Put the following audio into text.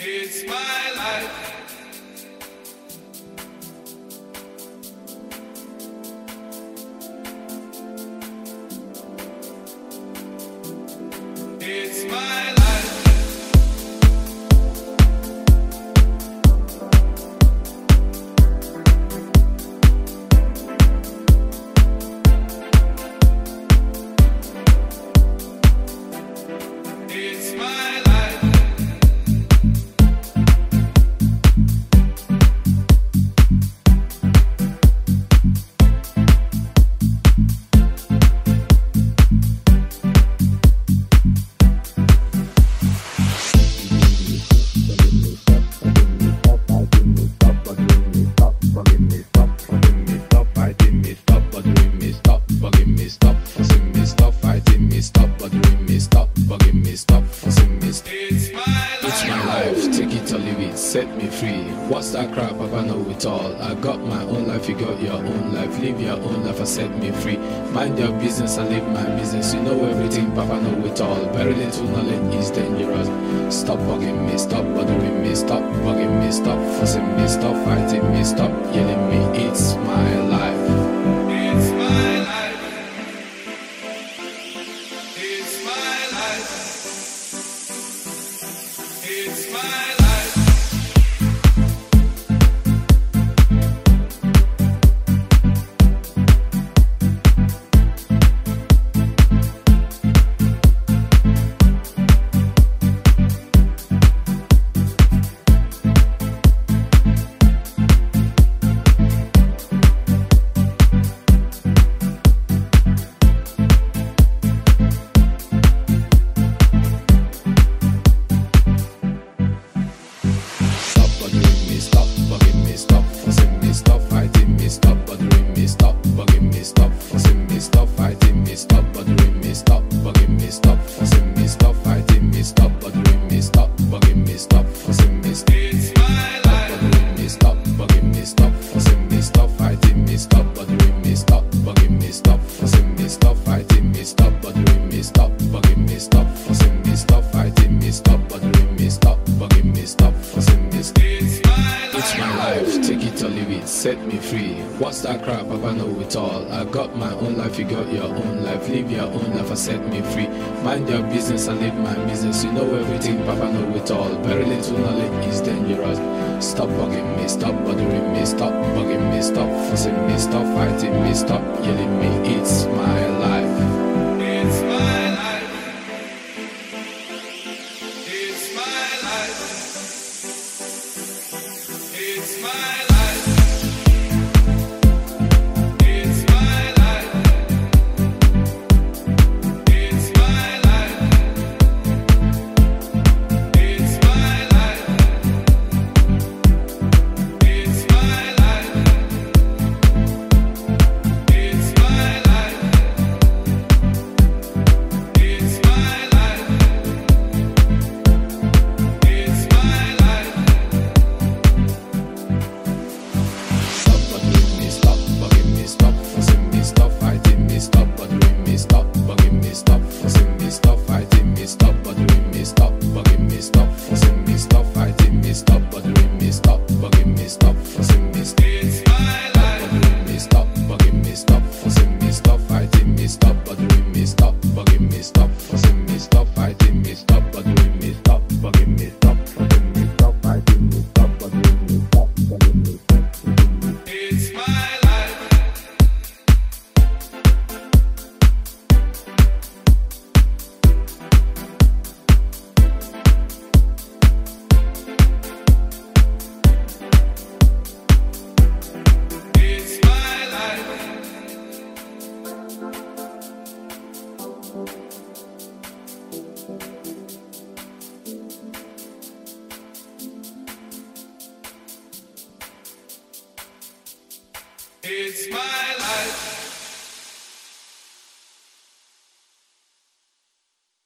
It's my life. It's my life. It's my life. Set me free. What's that crap? I know it all. I got my own life, you got your own life. Live your own life and set me free. Mind your business and live my business. You know everything, Papa know it all. Very little knowledge is dangerous. Stop bugging me, stop bothering me, stop bugging me, stop fussing me, stop fighting me, stop yelling me. It's my life. It's my life. It's my life. It's my life. Set me free. What's that crap? I know it all. I got my own life, you got your own life. Live your own life and set me free. Mind your business and live my business. You know everything, Papa know it all. Very little knowledge is dangerous. Stop bugging me, stop bothering me, stop bugging me, stop fussing me, stop fighting me, stop yelling me. It's my life. It's my life. It's my life. It's my life. It's my life.